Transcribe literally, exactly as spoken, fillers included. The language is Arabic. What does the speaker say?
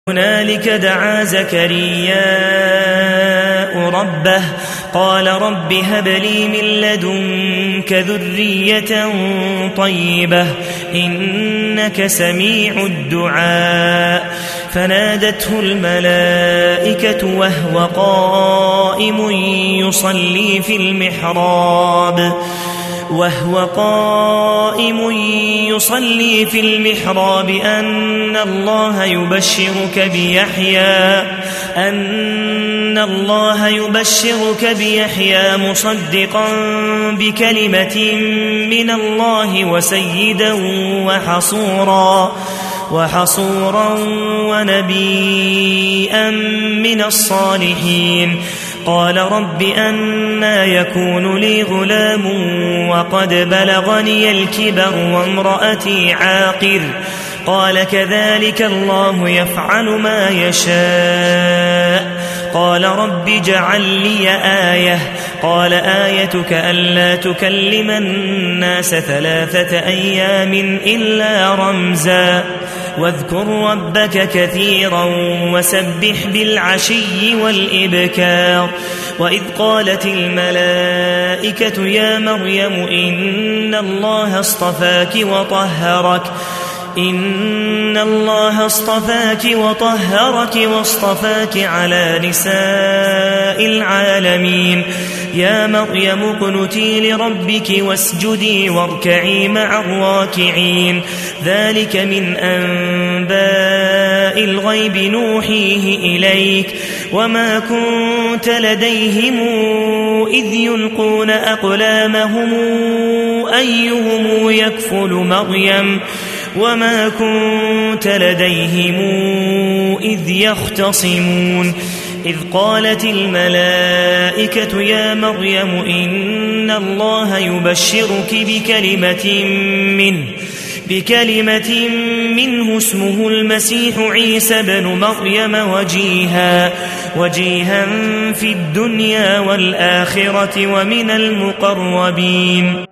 هنالك دعا زكرياء ربه قال رب هب لي من لدنك ذرية طيبة إنك سميع الدعاء فنادته الملائكة وهو قائم يصلي في المحراب وهو قائم يصلي في المحراب أن الله يبشرك بيحيى أن الله يبشرك بيحيى مصدقا بكلمة من الله وسيدا وحصورا وحصورا ونبيا من الصالحين قال رب أنى يكون لي غلام وقد بلغني الكبر وامرأتي عاقر قال كذلك الله يفعل ما يشاء قال رب اجعل لي آية قال آيتك ألا تكلم الناس ثلاثة أيام إلا رمزا واذكر ربك كثيرا وسبح بالعشي والإبكار وإذ قالت الملائكة يا مريم إن الله اصطفاك وطهرك إن الله اصطفاك وطهرك واصطفاك على نساء العالمين يا مريم اقنتي لربك واسجدي واركعي مع الراكعين ذلك من أنباء الغيب نوحيه إليك وما كنت لديهم إذ يلقون أقلامهم أيهم يكفل مريم وما كنت لديهم إذ يختصمون إذ قالت الملائكة يا مريم إن الله يبشرك بكلمة منه بكلمة منه اسمه المسيح عيسى بن مريم وجيها وجيها في الدنيا والآخرة ومن المقربين.